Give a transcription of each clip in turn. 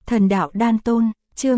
Thần đạo đan tôn, chương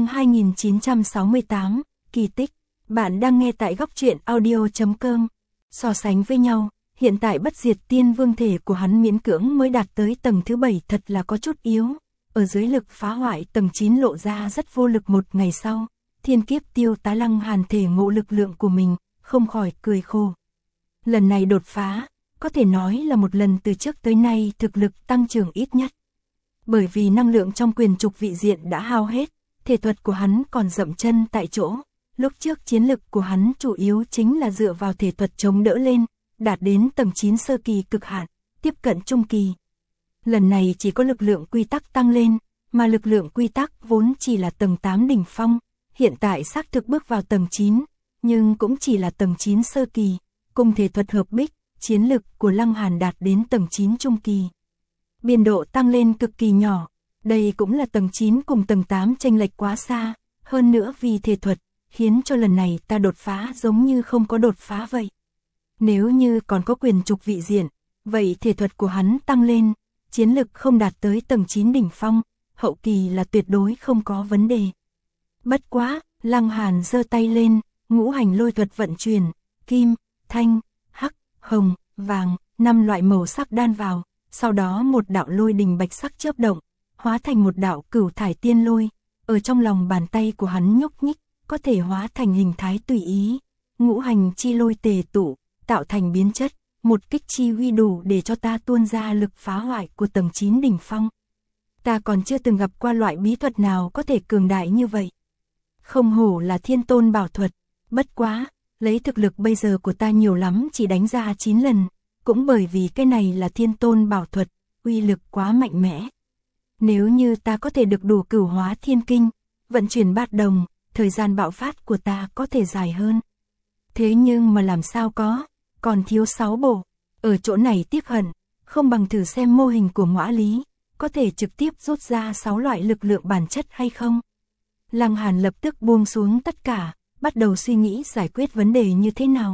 2968, kỳ tích. Bạn đang nghe tại góc truyện audio.com. So sánh với nhau, hiện tại bất diệt tiên vương thể của hắn miễn cưỡng mới đạt tới tầng thứ 7 thật là có chút yếu. Ở dưới lực phá hoại tầng 9 lộ ra rất vô lực. Một ngày sau, thiên kiếp tiêu tá Lăng Hàn thể ngộ lực lượng của mình, không khỏi cười khổ. Lần này đột phá, có thể nói là một lần từ trước tới nay thực lực tăng trưởng ít nhất. Bởi vì năng lượng trong quyền trục vị diện đã hao hết, thể thuật của hắn còn dậm chân tại chỗ. Lúc trước chiến lực của hắn chủ yếu chính là dựa vào thể thuật chống đỡ lên, đạt đến tầng 9 sơ kỳ cực hạn, tiếp cận trung kỳ. Lần này chỉ có lực lượng quy tắc tăng lên, mà lực lượng quy tắc vốn chỉ là tầng 8 đỉnh phong, hiện tại xác thực bước vào tầng 9, nhưng cũng chỉ là tầng 9 sơ kỳ, cùng thể thuật hợp bích, chiến lực của Lăng Hàn đạt đến tầng 9 trung kỳ. Biên độ tăng lên cực kỳ nhỏ, đây cũng là tầng 9 cùng tầng 8 chênh lệch quá xa, hơn nữa vì thể thuật, khiến cho lần này ta đột phá giống như không có đột phá vậy. Nếu như còn có quyền trục vị diện, vậy thể thuật của hắn tăng lên, chiến lực không đạt tới tầng 9 đỉnh phong, hậu kỳ là tuyệt đối không có vấn đề. Bất quá, Lăng Hàn giơ tay lên, ngũ hành lôi thuật vận chuyển, kim, thanh, hắc, hồng, vàng, 5 loại màu sắc đan vào, sau đó một đạo lôi đình bạch sắc chớp động, hóa thành một đạo cửu thải tiên lôi, ở trong lòng bàn tay của hắn nhúc nhích, có thể hóa thành hình thái tùy ý, ngũ hành chi lôi tề tụ, tạo thành biến chất, một kích chi uy đủ để cho ta tuôn ra lực phá hoại của tầng 9 đỉnh phong. Ta còn chưa từng gặp qua loại bí thuật nào có thể cường đại như vậy. Không hổ là thiên tôn bảo thuật, bất quá, lấy thực lực bây giờ của ta nhiều lắm chỉ đánh ra 9 lần, cũng bởi vì cái này là thiên tôn bảo thuật, uy lực quá mạnh mẽ. Nếu như ta có thể được đủ cửu hóa thiên kinh, vận chuyển bát đồng, thời gian bạo phát của ta có thể dài hơn. Thế nhưng mà làm sao có, còn thiếu 6 bộ, ở chỗ này tiếc hận, không bằng thử xem mô hình của Ngõa Lý, có thể trực tiếp rút ra 6 loại lực lượng bản chất hay không. Lăng Hàn lập tức buông xuống tất cả, bắt đầu suy nghĩ giải quyết vấn đề như thế nào.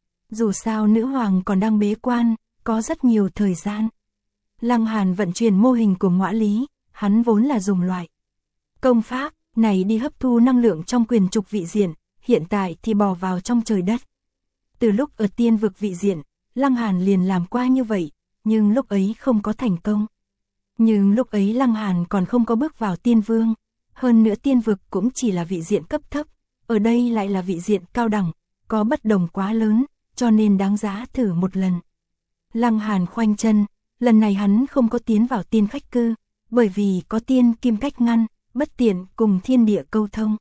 Dù sao nữ hoàng còn đang bế quan, có rất nhiều thời gian. Lăng Hàn vận chuyển mô hình của Ngõa Lý, hắn vốn là dùng loại công pháp này đi hấp thu năng lượng trong quyền trục vị diện, hiện tại thì bỏ vào trong trời đất. Từ lúc ở tiên vực vị diện, Lăng Hàn liền làm qua như vậy, nhưng lúc ấy không có thành công. Nhưng lúc ấy Lăng Hàn còn không có bước vào tiên vương, hơn nữa tiên vực cũng chỉ là vị diện cấp thấp, ở đây lại là vị diện cao đẳng, có bất đồng quá lớn, cho nên đáng giá thử một lần. Lăng Hàn khoanh chân, lần này hắn không có tiến vào tiên khách cư, bởi vì có tiên kim cách ngăn, bất tiện cùng thiên địa câu thông.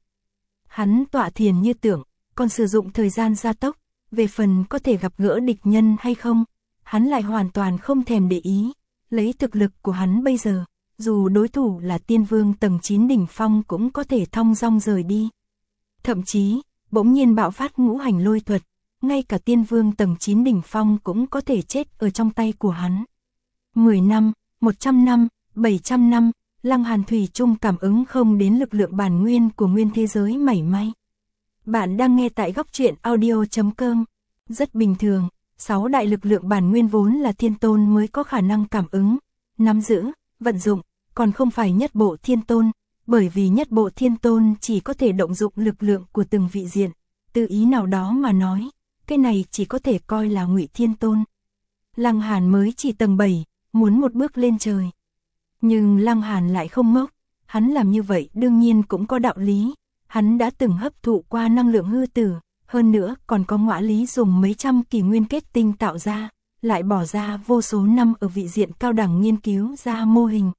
Hắn tọa thiền như tưởng, còn sử dụng thời gian gia tốc, về phần có thể gặp gỡ địch nhân hay không, hắn lại hoàn toàn không thèm để ý, lấy thực lực của hắn bây giờ, dù đối thủ là tiên vương tầng 9 đỉnh phong cũng có thể thong dong rời đi. Thậm chí, bỗng nhiên bạo phát ngũ hành lôi thuật, ngay cả tiên vương tầng 9 đỉnh phong cũng có thể chết ở trong tay của hắn. 10 năm, 100 năm, 700 năm, Lăng Hàn thủy chung cảm ứng không đến lực lượng bản nguyên của nguyên thế giới mảy may. Bạn đang nghe tại góc truyện audio.com. Rất bình thường, 6 đại lực lượng bản nguyên vốn là thiên tôn mới có khả năng cảm ứng, nắm giữ, vận dụng, còn không phải nhất bộ thiên tôn, bởi vì nhất bộ thiên tôn chỉ có thể động dụng lực lượng của từng vị diện, từ ý nào đó mà nói, cái này chỉ có thể coi là ngụy thiên tôn. Lăng Hàn mới chỉ tầng 7, muốn một bước lên trời. Nhưng Lăng Hàn lại không ngốc, hắn làm như vậy đương nhiên cũng có đạo lý, hắn đã từng hấp thụ qua năng lượng hư tử, hơn nữa còn có Ngõa Lý dùng mấy trăm kỷ nguyên kết tinh tạo ra, lại bỏ ra vô số năm ở vị diện cao đẳng nghiên cứu ra mô hình.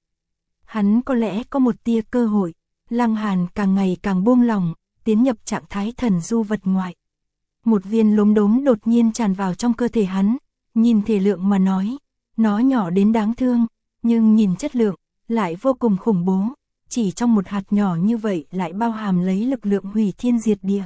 Hắn có lẽ có một tia cơ hội, Lăng Hàn càng ngày càng buông lòng, tiến nhập trạng thái thần du vật ngoại. Một viên lốm đốm đột nhiên tràn vào trong cơ thể hắn, nhìn thể lượng mà nói, nó nhỏ đến đáng thương, nhưng nhìn chất lượng, lại vô cùng khủng bố, chỉ trong một hạt nhỏ như vậy lại bao hàm lấy lực lượng hủy thiên diệt địa.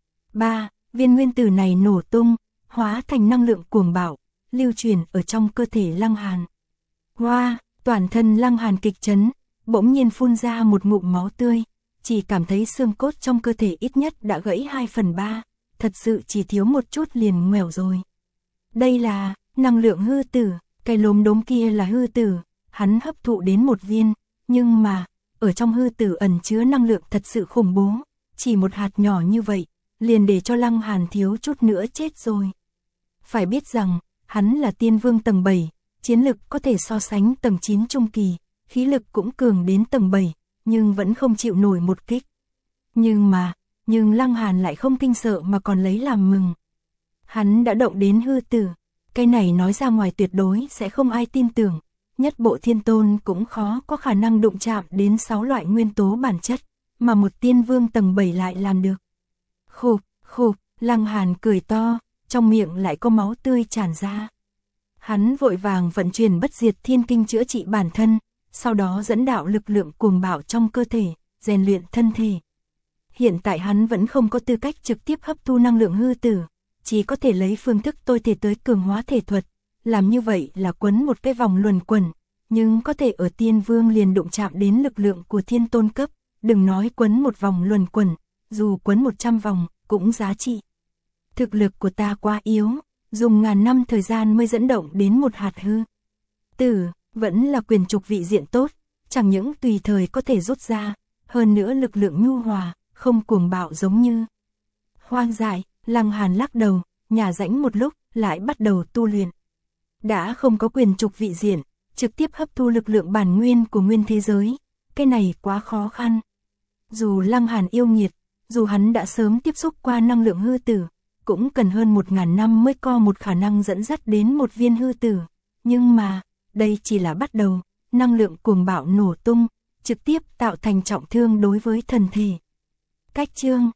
3. Viên nguyên tử này nổ tung, hóa thành năng lượng cuồng bạo, lưu truyền ở trong cơ thể Lăng Hàn. Hoa, toàn thân Lăng Hàn kịch chấn, bỗng nhiên phun ra một ngụm máu tươi, chỉ cảm thấy xương cốt trong cơ thể ít nhất đã gãy 2/3, thật sự chỉ thiếu một chút liền ngoẻo rồi. Đây là năng lượng hư tử, cái lốm đốm kia là hư tử, hắn hấp thụ đến một viên, nhưng mà, ở trong hư tử ẩn chứa năng lượng thật sự khủng bố, chỉ một hạt nhỏ như vậy, liền để cho Lăng Hàn thiếu chút nữa chết rồi. Phải biết rằng, hắn là tiên vương tầng 7, chiến lực có thể so sánh tầng 9 trung kỳ, khí lực cũng cường đến tầng 7, nhưng vẫn không chịu nổi một kích. Nhưng Lăng Hàn lại không kinh sợ mà còn lấy làm mừng. Hắn đã động đến hư tử, cái này nói ra ngoài tuyệt đối sẽ không ai tin tưởng, nhất bộ thiên tôn cũng khó có khả năng đụng chạm đến 6 loại nguyên tố bản chất, mà một tiên vương tầng 7 lại làm được. Khục, Lăng Hàn cười to, trong miệng lại có máu tươi tràn ra. Hắn vội vàng vận chuyển bất diệt thiên kinh chữa trị bản thân, sau đó dẫn đạo lực lượng cuồng bạo trong cơ thể, rèn luyện thân thể. Hiện tại hắn vẫn không có tư cách trực tiếp hấp thu năng lượng hư tử, chỉ có thể lấy phương thức tôi thể tới cường hóa thể thuật, làm như vậy là quấn một cái vòng luẩn quẩn, nhưng có thể ở tiên vương liền đụng chạm đến lực lượng của thiên tôn cấp, đừng nói quấn một vòng luẩn quẩn, dù quấn 100 vòng cũng giá trị. Thực lực của ta quá yếu, dùng ngàn năm thời gian mới dẫn động đến một hạt hư tử, vẫn là quyền trục vị diện tốt, chẳng những tùy thời có thể rút ra, hơn nữa lực lượng nhu hòa, không cuồng bạo giống như hoang dại. Lăng Hàn lắc đầu, nhả rãnh một lúc, lại bắt đầu tu luyện. Đã không có quyền trục vị diện, trực tiếp hấp thu lực lượng bản nguyên của nguyên thế giới, cái này quá khó khăn. Dù Lăng Hàn yêu nghiệt, dù hắn đã sớm tiếp xúc qua năng lượng hư tử, cũng cần hơn 1000 năm mới có một khả năng dẫn dắt đến một viên hư tử. Nhưng mà, đây chỉ là bắt đầu, năng lượng cuồng bạo nổ tung, trực tiếp tạo thành trọng thương đối với thần thể. Cách chương